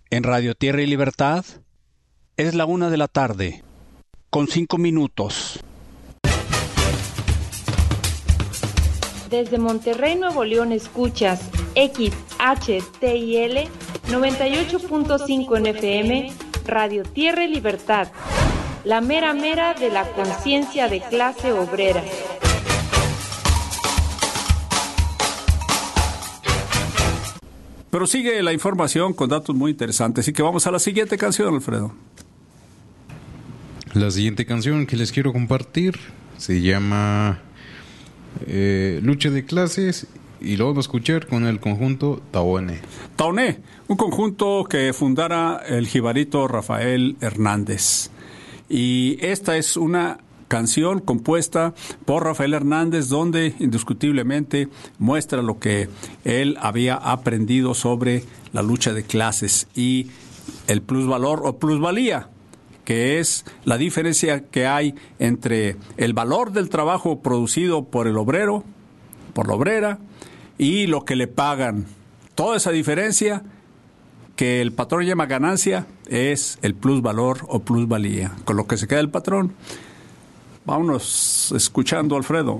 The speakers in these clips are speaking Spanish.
En Radio Tierra y Libertad es la 1:00 p.m, 5 minutos. Desde Monterrey, Nuevo León, escuchas XHTIL 98.5 en FM, Radio Tierra y Libertad, la mera mera de la conciencia de clase obrera. Pero sigue la información con datos muy interesantes, así que vamos a la siguiente canción, Alfredo. La siguiente canción que les quiero compartir se llama Lucha de Clases y lo vamos a escuchar con el conjunto Taoné. Taoné, un conjunto que fundara el jibarito Rafael Hernández. Y esta es una canción compuesta por Rafael Hernández, donde indiscutiblemente muestra lo que él había aprendido sobre la lucha de clases y el plusvalor o plusvalía, que es la diferencia que hay entre el valor del trabajo producido por el obrero, por la obrera, y lo que le pagan. Toda esa diferencia que el patrón llama ganancia es el plusvalor o plusvalía, con lo que se queda el patrón. Vámonos escuchando, Alfredo.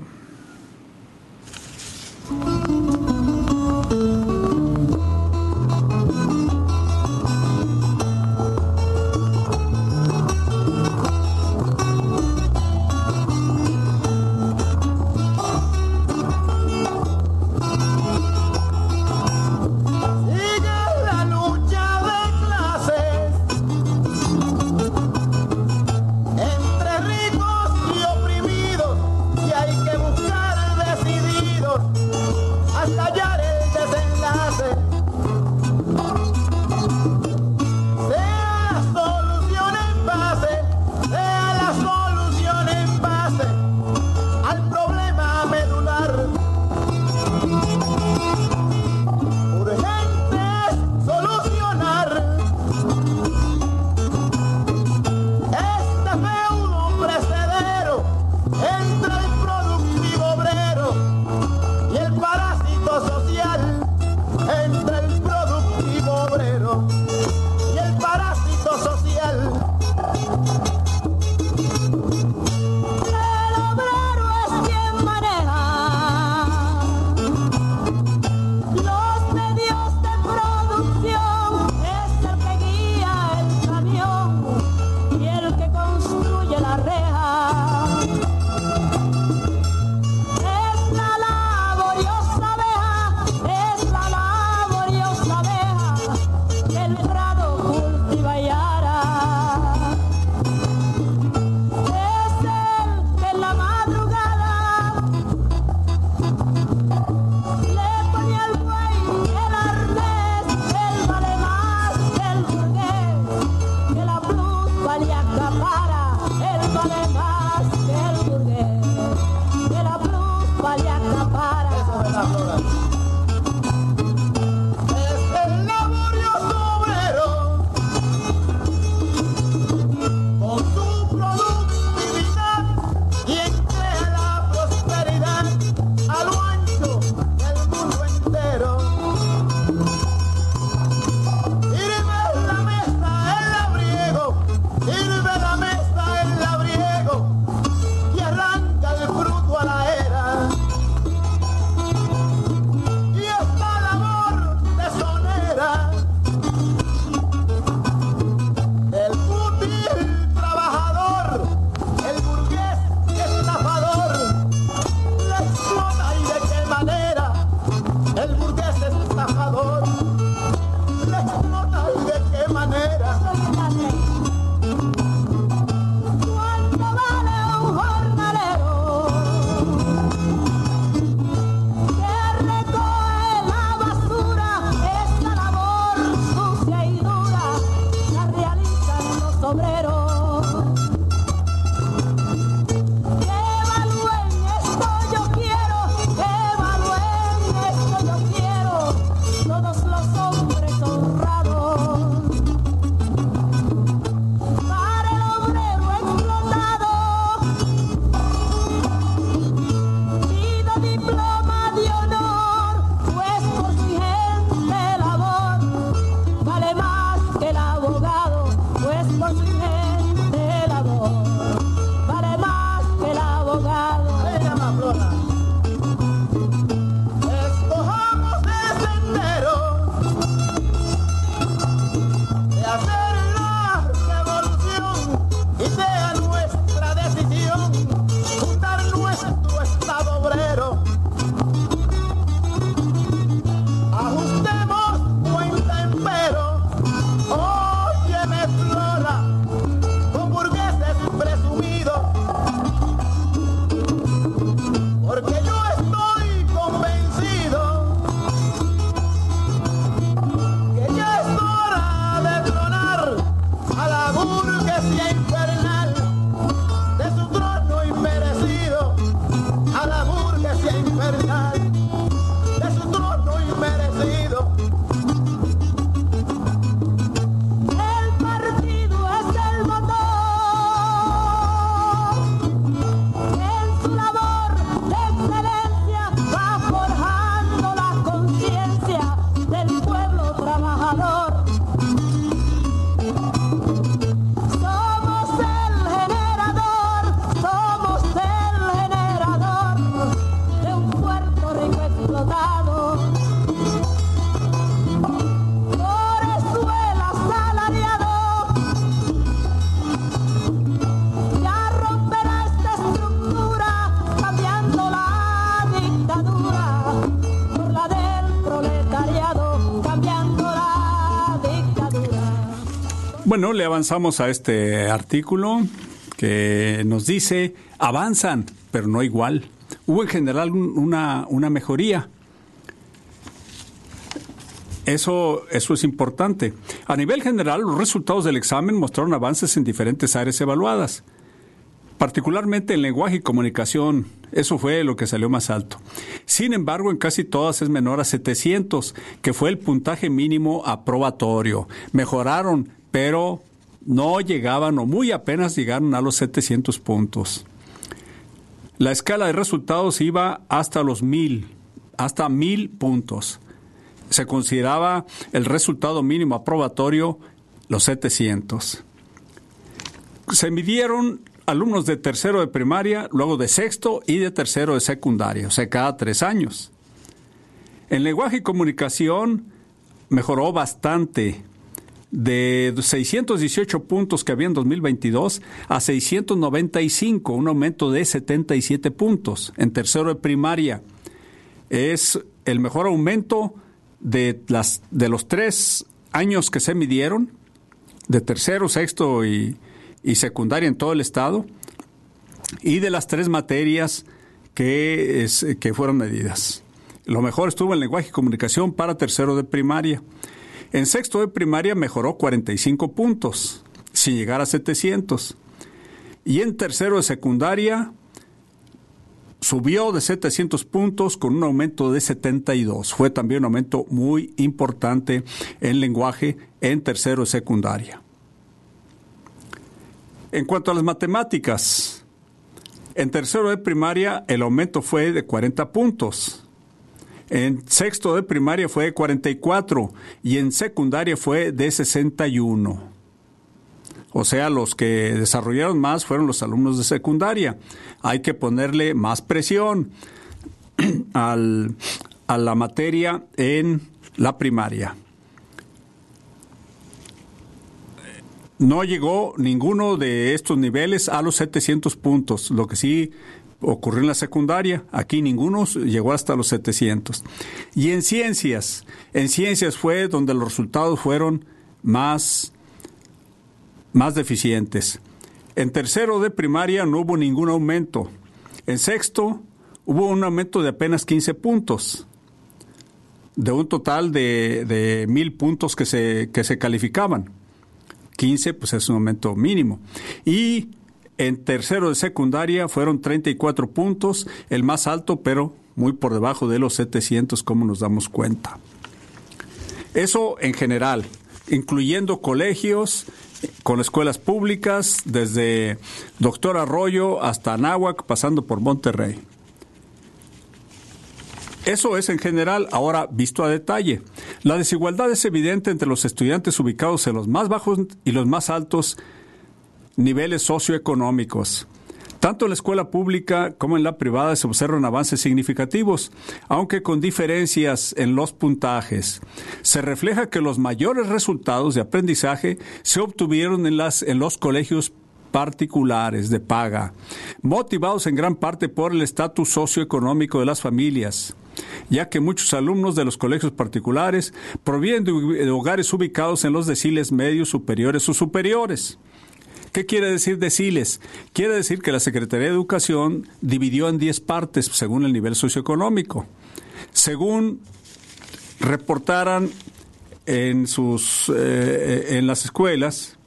Bueno, le avanzamos a este artículo que nos dice, avanzan, pero no igual. Hubo en general una mejoría. Eso es importante. A nivel general, los resultados del examen mostraron avances en diferentes áreas evaluadas, particularmente en lenguaje y comunicación. Eso fue lo que salió más alto. Sin embargo, en casi todas es menor a 700, que fue el puntaje mínimo aprobatorio. Mejoraron, pero no llegaban o muy apenas llegaron a los 700 puntos. La escala de resultados iba hasta los 1000 puntos. Se consideraba el resultado mínimo aprobatorio los 700. Se midieron alumnos de tercero de primaria, luego de sexto y de tercero de secundaria, o sea, cada 3 años. En lenguaje y comunicación mejoró bastante, de 618 puntos que había en 2022 a 695, un aumento de 77 puntos en tercero de primaria. Es el mejor aumento de los 3 años que se midieron, de tercero, sexto y secundaria en todo el estado, y de las 3 materias que fueron medidas. Lo mejor estuvo en lenguaje y comunicación para tercero de primaria. En sexto de primaria mejoró 45 puntos, sin llegar a 700. Y en tercero de secundaria subió de 700 puntos con un aumento de 72. Fue también un aumento muy importante en lenguaje en tercero de secundaria. En cuanto a las matemáticas, en tercero de primaria el aumento fue de 40 puntos. En sexto de primaria fue de 44 y en secundaria fue de 61. O sea, los que desarrollaron más fueron los alumnos de secundaria. Hay que ponerle más presión a la materia en la primaria. No llegó ninguno de estos niveles a los 700 puntos, lo que sí ocurrió en la secundaria. Aquí ninguno llegó hasta los 700. Y en ciencias fue donde los resultados fueron más deficientes. En tercero de primaria no hubo ningún aumento. En sexto hubo un aumento de apenas 15 puntos, de un total de 1000 puntos que se calificaban. 15 pues es un aumento mínimo. Y en tercero de secundaria fueron 34 puntos, el más alto, pero muy por debajo de los 700, como nos damos cuenta. Eso en general, incluyendo colegios con escuelas públicas, desde Doctor Arroyo hasta Anáhuac, pasando por Monterrey. Eso es en general. Ahora, visto a detalle, la desigualdad es evidente entre los estudiantes ubicados en los más bajos y los más altos niveles socioeconómicos. Tanto en la escuela pública como en la privada se observan avances significativos, aunque con diferencias en los puntajes. Se refleja que los mayores resultados de aprendizaje se obtuvieron en los colegios particulares de paga, motivados en gran parte por el estatus socioeconómico de las familias, ya que muchos alumnos de los colegios particulares provienen de hogares ubicados en los deciles medios, superiores o superiores. ¿Qué quiere decir deciles? Quiere decir que la Secretaría de Educación dividió en 10 partes según el nivel socioeconómico. Según reportaran en las escuelas,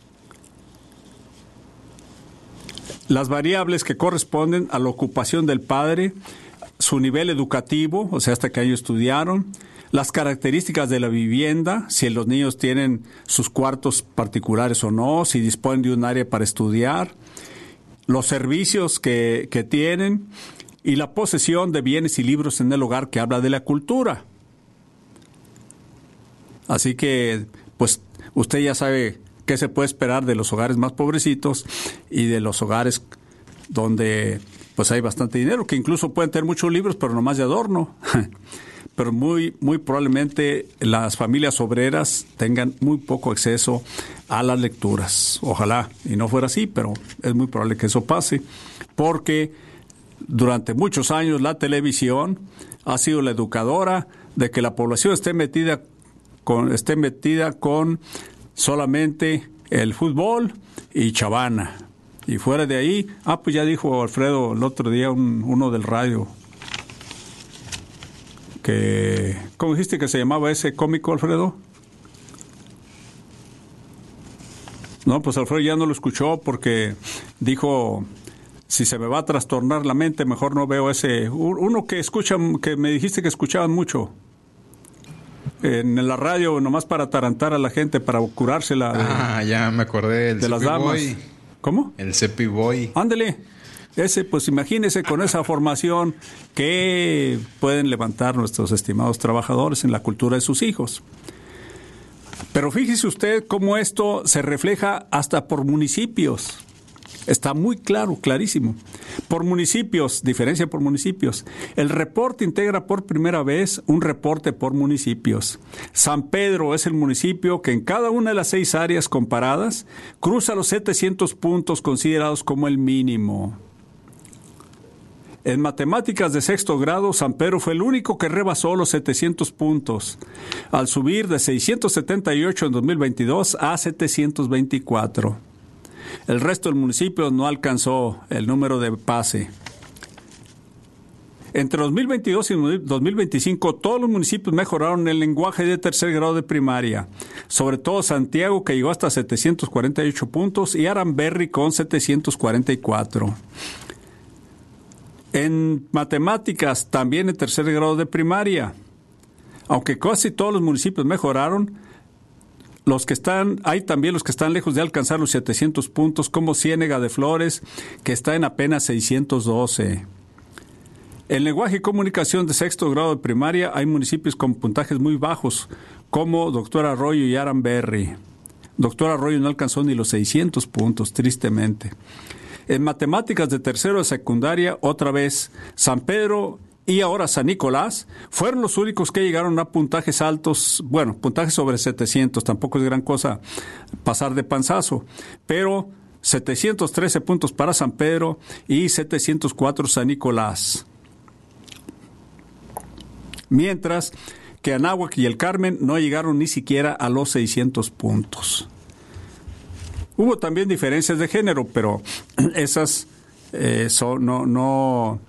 las variables que corresponden a la ocupación del padre, su nivel educativo, o sea, hasta qué año estudiaron, las características de la vivienda, si los niños tienen sus cuartos particulares o no, si disponen de un área para estudiar, los servicios que tienen y la posesión de bienes y libros en el hogar, que habla de la cultura. Así que, pues, usted ya sabe qué se puede esperar de los hogares más pobrecitos y de los hogares donde pues hay bastante dinero, que incluso pueden tener muchos libros, pero nomás de adorno. Pero muy probablemente las familias obreras tengan muy poco acceso a las lecturas. Ojalá y no fuera así, pero es muy probable que eso pase, porque durante muchos años la televisión ha sido la educadora de que la población esté metida con solamente el fútbol y Chavana. Y fuera de ahí, pues ya dijo Alfredo el otro día uno del radio, que, ¿cómo dijiste que se llamaba ese cómico, Alfredo? No, pues Alfredo ya no lo escuchó porque dijo, si se me va a trastornar la mente, mejor no veo ese. Uno que escuchan, que me dijiste que escuchaban mucho en la radio, nomás para atarantar a la gente, para curársela. Ya me acordé. De las damas. Boy. ¿Cómo? El Cepi Boy. Ándele. Ese, pues imagínese con esa formación que pueden levantar nuestros estimados trabajadores en la cultura de sus hijos. Pero fíjese usted cómo esto se refleja hasta por municipios. Está muy claro, clarísimo. Por municipios, diferencia por municipios. El reporte integra por primera vez un reporte por municipios. San Pedro es el municipio que en cada una de las 6 áreas comparadas cruza los 700 puntos considerados como el mínimo. En matemáticas de 6º grado, San Pedro fue el único que rebasó los 700 puntos, al subir de 678 en 2022 a 724. El resto del municipio no alcanzó el número de pase. Entre 2022 y 2025, todos los municipios mejoraron el lenguaje de 3er grado de primaria, sobre todo Santiago, que llegó hasta 748 puntos, y Aramberri con 744. En matemáticas, también en 3er grado de primaria, aunque casi todos los municipios mejoraron, hay también los que están lejos de alcanzar los 700 puntos, como Ciénega de Flores, que está en apenas 612. En lenguaje y comunicación de 6º grado de primaria hay municipios con puntajes muy bajos, como Doctor Arroyo y Aramberri. Doctor Arroyo no alcanzó ni los 600 puntos, tristemente. En matemáticas de 3º de secundaria, otra vez, San Pedro y ahora San Nicolás fueron los únicos que llegaron a puntajes altos, bueno, puntajes sobre 700, tampoco es gran cosa pasar de panzazo, pero 713 puntos para San Pedro y 704 San Nicolás. Mientras que Anáhuac y el Carmen no llegaron ni siquiera a los 600 puntos. Hubo también diferencias de género, pero esas no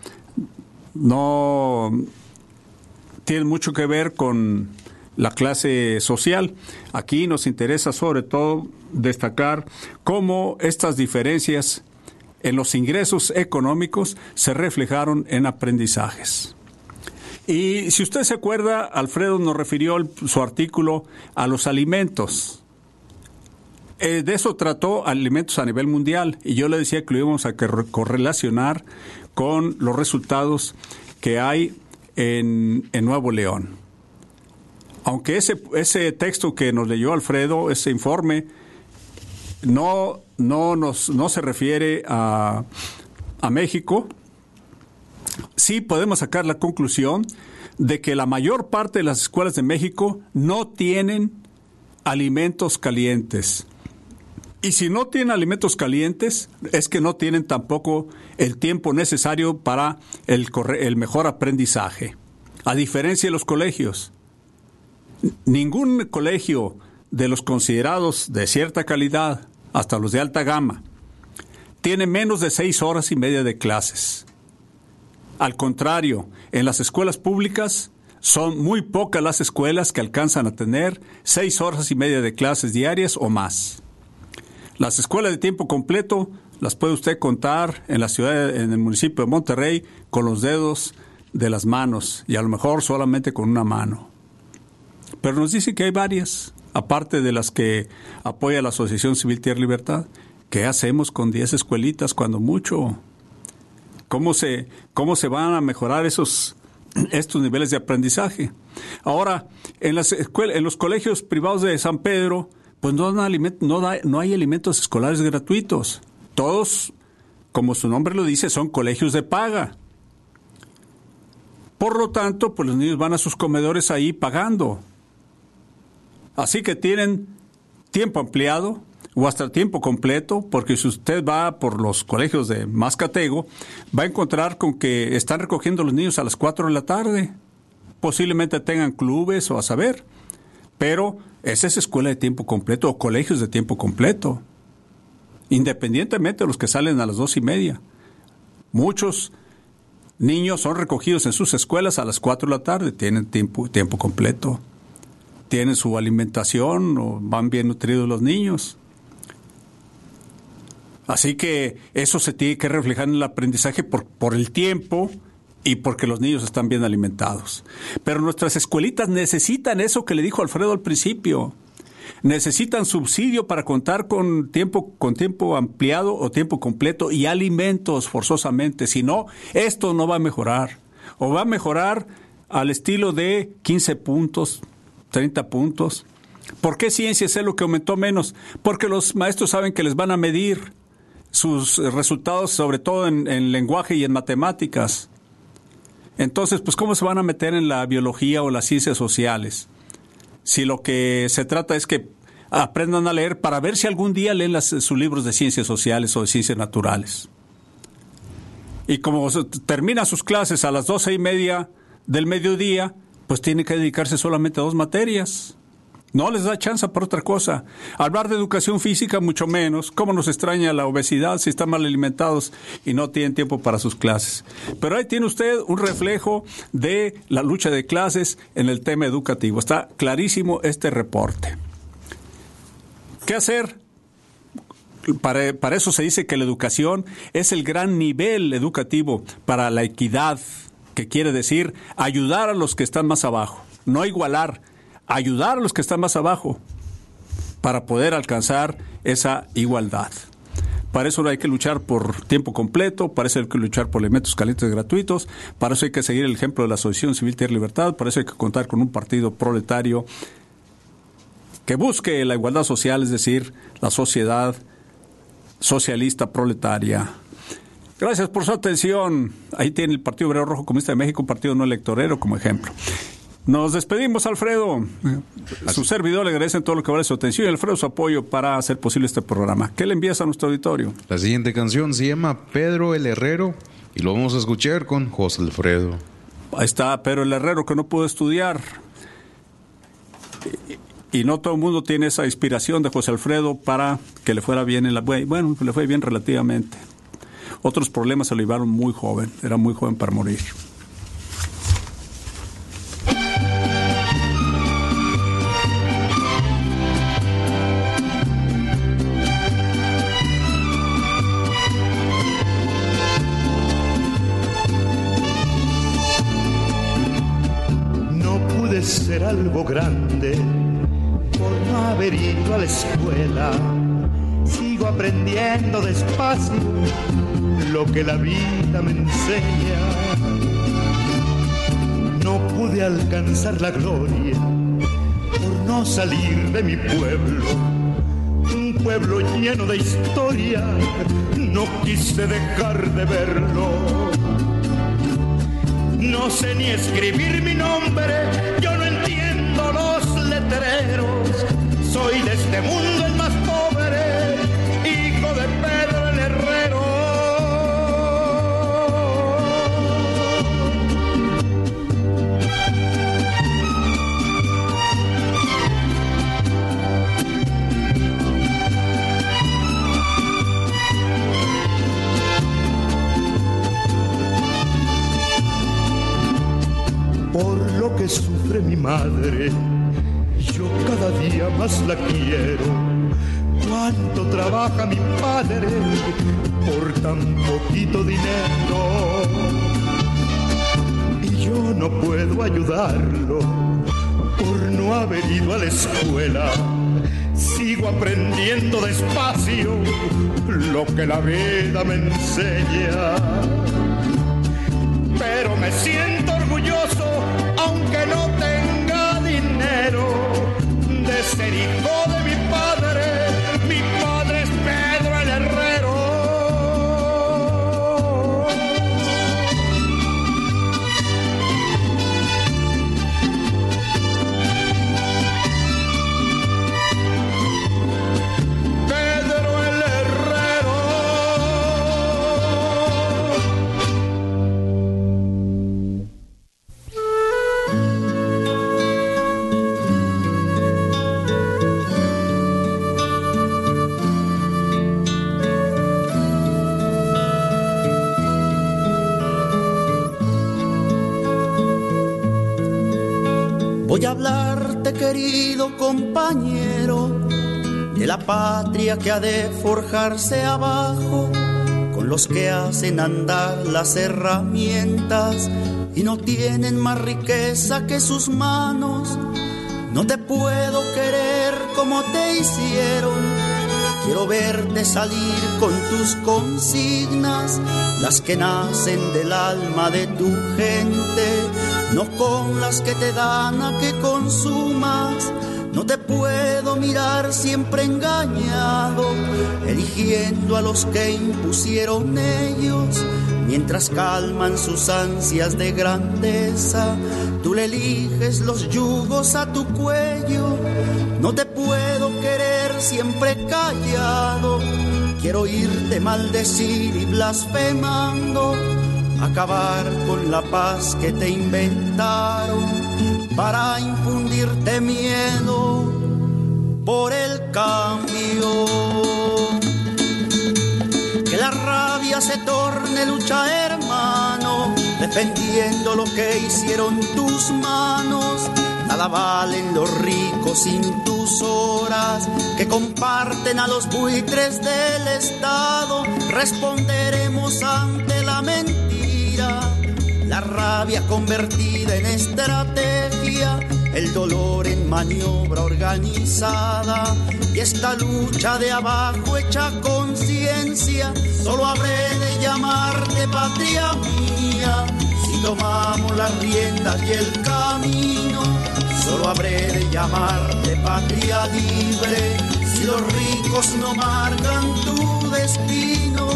tienen mucho que ver con la clase social. Aquí nos interesa sobre todo destacar cómo estas diferencias en los ingresos económicos se reflejaron en aprendizajes. Y si usted se acuerda, Alfredo nos refirió su artículo a los alimentos. De eso trató alimentos a nivel mundial, y yo le decía que lo íbamos a correlacionar con los resultados que hay en Nuevo León. Aunque ese texto que nos leyó Alfredo, ese informe, no se refiere a México, sí podemos sacar la conclusión de que la mayor parte de las escuelas de México no tienen alimentos calientes. Y si no tienen alimentos calientes, es que no tienen tampoco el tiempo necesario para el mejor aprendizaje. A diferencia de los colegios, ningún colegio de los considerados de cierta calidad, hasta los de alta gama, tiene menos de 6 horas y media de clases. Al contrario, en las escuelas públicas son muy pocas las escuelas que alcanzan a tener 6 horas y media de clases diarias o más. Las escuelas de tiempo completo las puede usted contar en la ciudad, en el municipio de Monterrey, con los dedos de las manos, y a lo mejor solamente con una mano. Pero nos dice que hay varias, aparte de las que apoya la Asociación Civil Tierra y Libertad. ¿Qué hacemos con 10 escuelitas cuando mucho? ¿Cómo se van a mejorar estos niveles de aprendizaje? Ahora, en los colegios privados de San Pedro, pues no hay alimentos escolares gratuitos. Todos, como su nombre lo dice, son colegios de paga. Por lo tanto, pues los niños van a sus comedores ahí pagando. Así que tienen tiempo ampliado o hasta tiempo completo, porque si usted va por los colegios de Mascatego, va a encontrar con que están recogiendo a los niños a las 4 de la tarde. Posiblemente tengan clubes o a saber. pero esa es escuela de tiempo completo o colegios de tiempo completo, independientemente de los que salen a las 2:30. Muchos niños son recogidos en sus escuelas a las 4 de la tarde, tienen tiempo completo, tienen su alimentación, o van bien nutridos los niños. Así que eso se tiene que reflejar en el aprendizaje por el tiempo y porque los niños están bien alimentados. Pero nuestras escuelitas necesitan eso que le dijo Alfredo al principio. Necesitan subsidio para contar con tiempo ampliado o tiempo completo y alimentos forzosamente. Si no, esto no va a mejorar. O va a mejorar al estilo de 15 puntos, 30 puntos. ¿Por qué ciencias es lo que aumentó menos? Porque los maestros saben que les van a medir sus resultados, sobre todo en lenguaje y en matemáticas. Entonces, pues, ¿cómo se van a meter en la biología o las ciencias sociales? Si lo que se trata es que aprendan a leer para ver si algún día leen sus libros de ciencias sociales o de ciencias naturales. Y como termina sus clases a las 12:30 del mediodía, pues tiene que dedicarse solamente a 2 materias. No les da chance para otra cosa. Hablar de educación física, mucho menos. ¿Cómo nos extraña la obesidad si están mal alimentados y no tienen tiempo para sus clases? Pero ahí tiene usted un reflejo de la lucha de clases en el tema educativo. Está clarísimo este reporte. ¿Qué hacer? Para eso se dice que la educación es el gran nivel educativo para la equidad, que quiere decir ayudar a los que están más abajo, no igualar, ayudar a los que están más abajo para poder alcanzar esa igualdad. Para eso hay que luchar por tiempo completo, para eso hay que luchar por alimentos calientes gratuitos, para eso hay que seguir el ejemplo de la Asociación Civil Tierra y Libertad, para eso hay que contar con un partido proletario que busque la igualdad social, es decir, la sociedad socialista proletaria. Gracias por su atención. Ahí tiene el Partido Obrero Rojo Comunista de México, un partido no electorero, como ejemplo. Nos despedimos, Alfredo. Su servidor le agradece todo lo que vale su atención y Alfredo su apoyo para hacer posible este programa. ¿Qué le envías a nuestro auditorio? La siguiente canción se llama Pedro el Herrero y lo vamos a escuchar con José Alfredo. Ahí está Pedro el Herrero, que no pudo estudiar. Y no todo el mundo tiene esa inspiración de José Alfredo para que le fuera bien en la... Bueno, le fue bien relativamente. Otros problemas se lo llevaron muy joven. Era muy joven para morir. Ser algo grande por no haber ido a la escuela. Sigo aprendiendo despacio lo que la vida me enseña. No pude alcanzar la gloria por no salir de mi pueblo, un pueblo lleno de historia. No quise dejar de verlo. No sé ni escribir mi nombre, yo no entiendo los letreros. Soy de este mundo el más pobre, hijo de Pedro el Herrero. Por lo que sufre mi madre, yo cada día más la quiero. Cuánto trabaja mi padre por tan poquito dinero. Y yo no puedo ayudarlo por no haber ido a la escuela. Sigo aprendiendo despacio lo que la vida me enseña. Pero me siento orgulloso, aunque no tenga dinero, de ser hijo de mi padre. Mi padre es Pedro el Herrero. Pedro el Herrero. Voy a hablarte, querido compañero, de la patria que ha de forjarse abajo, con los que hacen andar las herramientas y no tienen más riqueza que sus manos. No te puedo querer como te hicieron, quiero verte salir con tus consignas, las que nacen del alma de tu gente, no con las que te dan a que consumas. No te puedo mirar siempre engañado, eligiendo a los que impusieron ellos, mientras calman sus ansias de grandeza. Tú le eliges los yugos a tu cuello. No te puedo querer siempre callado, quiero oírte maldecir y blasfemando, acabar con la paz que te inventaron para infundirte miedo por el cambio. Que la rabia se torne lucha, hermano, defendiendo lo que hicieron tus manos. Nada valen los ricos sin tus horas, que comparten a los buitres del Estado. Responderemos ante la mentira, la rabia convertida en estrategia, el dolor en maniobra organizada, y esta lucha de abajo hecha conciencia. Solo habré de llamarte patria mía si tomamos las riendas y el camino. Solo habré de llamarte patria libre si los ricos no marcan tu destino.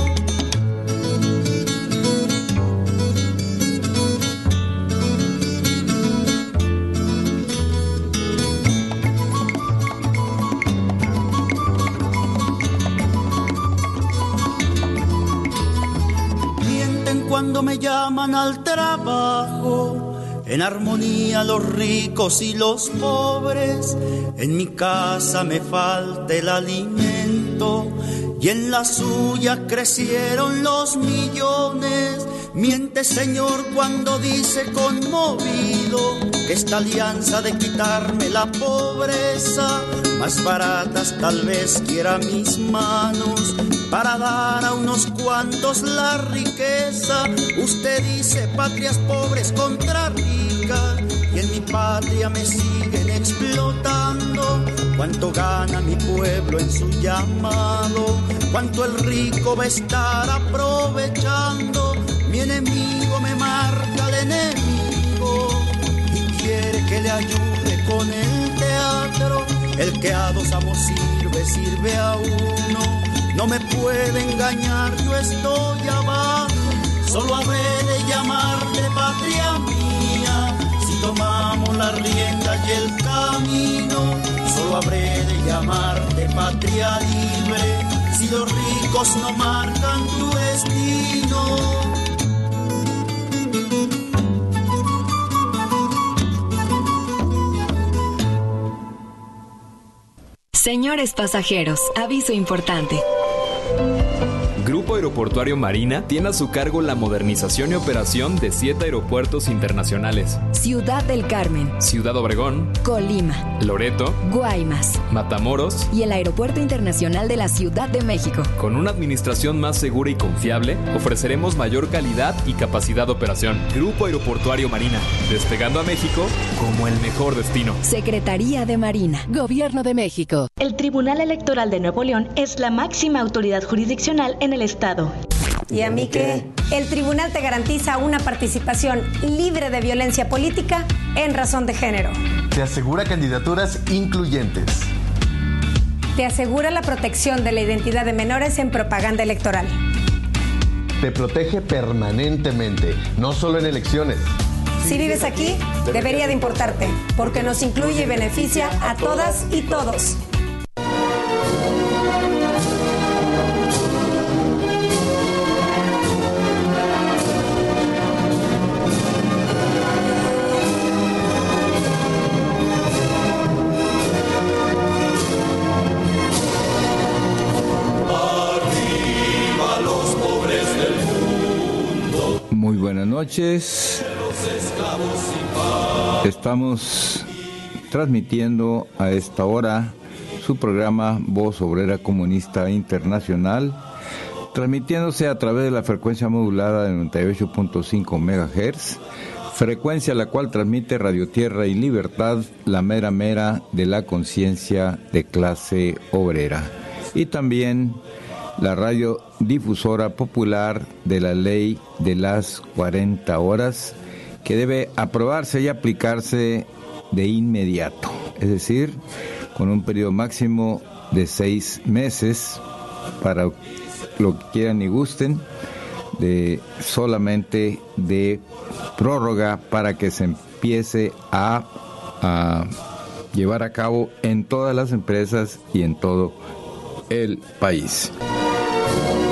Cuando me llaman al trabajo, en armonía los ricos y los pobres, en mi casa me falta el alimento y en la suya crecieron los millones. Miente, Señor, cuando dice conmovido que esta alianza de quitarme la pobreza, más baratas tal vez quiera mis manos para dar a unos cuantos la riqueza. Usted dice patrias pobres contra ricas, y en mi patria me siguen explotando. Cuánto gana mi pueblo en su llamado, cuánto el rico va a estar aprovechando. Mi enemigo me marca al enemigo y quiere que le ayude con el teatro. El que a dos amos sirve, sirve a uno. No me puede engañar, yo estoy abajo. Solo habré de llamarte patria mía si tomamos la rienda y el camino. Solo habré de llamarte patria libre si los ricos no marcan tu destino. Señores pasajeros, aviso importante. Grupo Aeroportuario Marina tiene a su cargo la modernización y operación de 7 aeropuertos internacionales: Ciudad del Carmen, Ciudad Obregón, Colima, Loreto, Guaymas, Matamoros y el Aeropuerto Internacional de la Ciudad de México. Con una administración más segura y confiable, ofreceremos mayor calidad y capacidad de operación. Grupo Aeroportuario Marina, despegando a México como el mejor destino. Secretaría de Marina, Gobierno de México. El Tribunal Electoral de Nuevo León es la máxima autoridad jurisdiccional en el Estado. ¿Y a mí qué? El tribunal te garantiza una participación libre de violencia política en razón de género. Te asegura candidaturas incluyentes. Te asegura la protección de la identidad de menores en propaganda electoral. Te protege permanentemente, no solo en elecciones. Si vives aquí, debería de importarte, porque nos incluye y beneficia a todas y todos. Muy buenas noches. Estamos transmitiendo a esta hora su programa Voz Obrera Comunista Internacional, transmitiéndose a través de la frecuencia modulada de 98.5 MHz, frecuencia la cual transmite Radio Tierra y Libertad, la mera mera de la conciencia de clase obrera. Y también la radiodifusora popular de la ley de las 40 horas, que debe aprobarse y aplicarse de inmediato, es decir, con un periodo máximo de 6 meses, para lo que quieran y gusten, solamente de prórroga, para que se empiece a llevar a cabo en todas las empresas y en todo el país.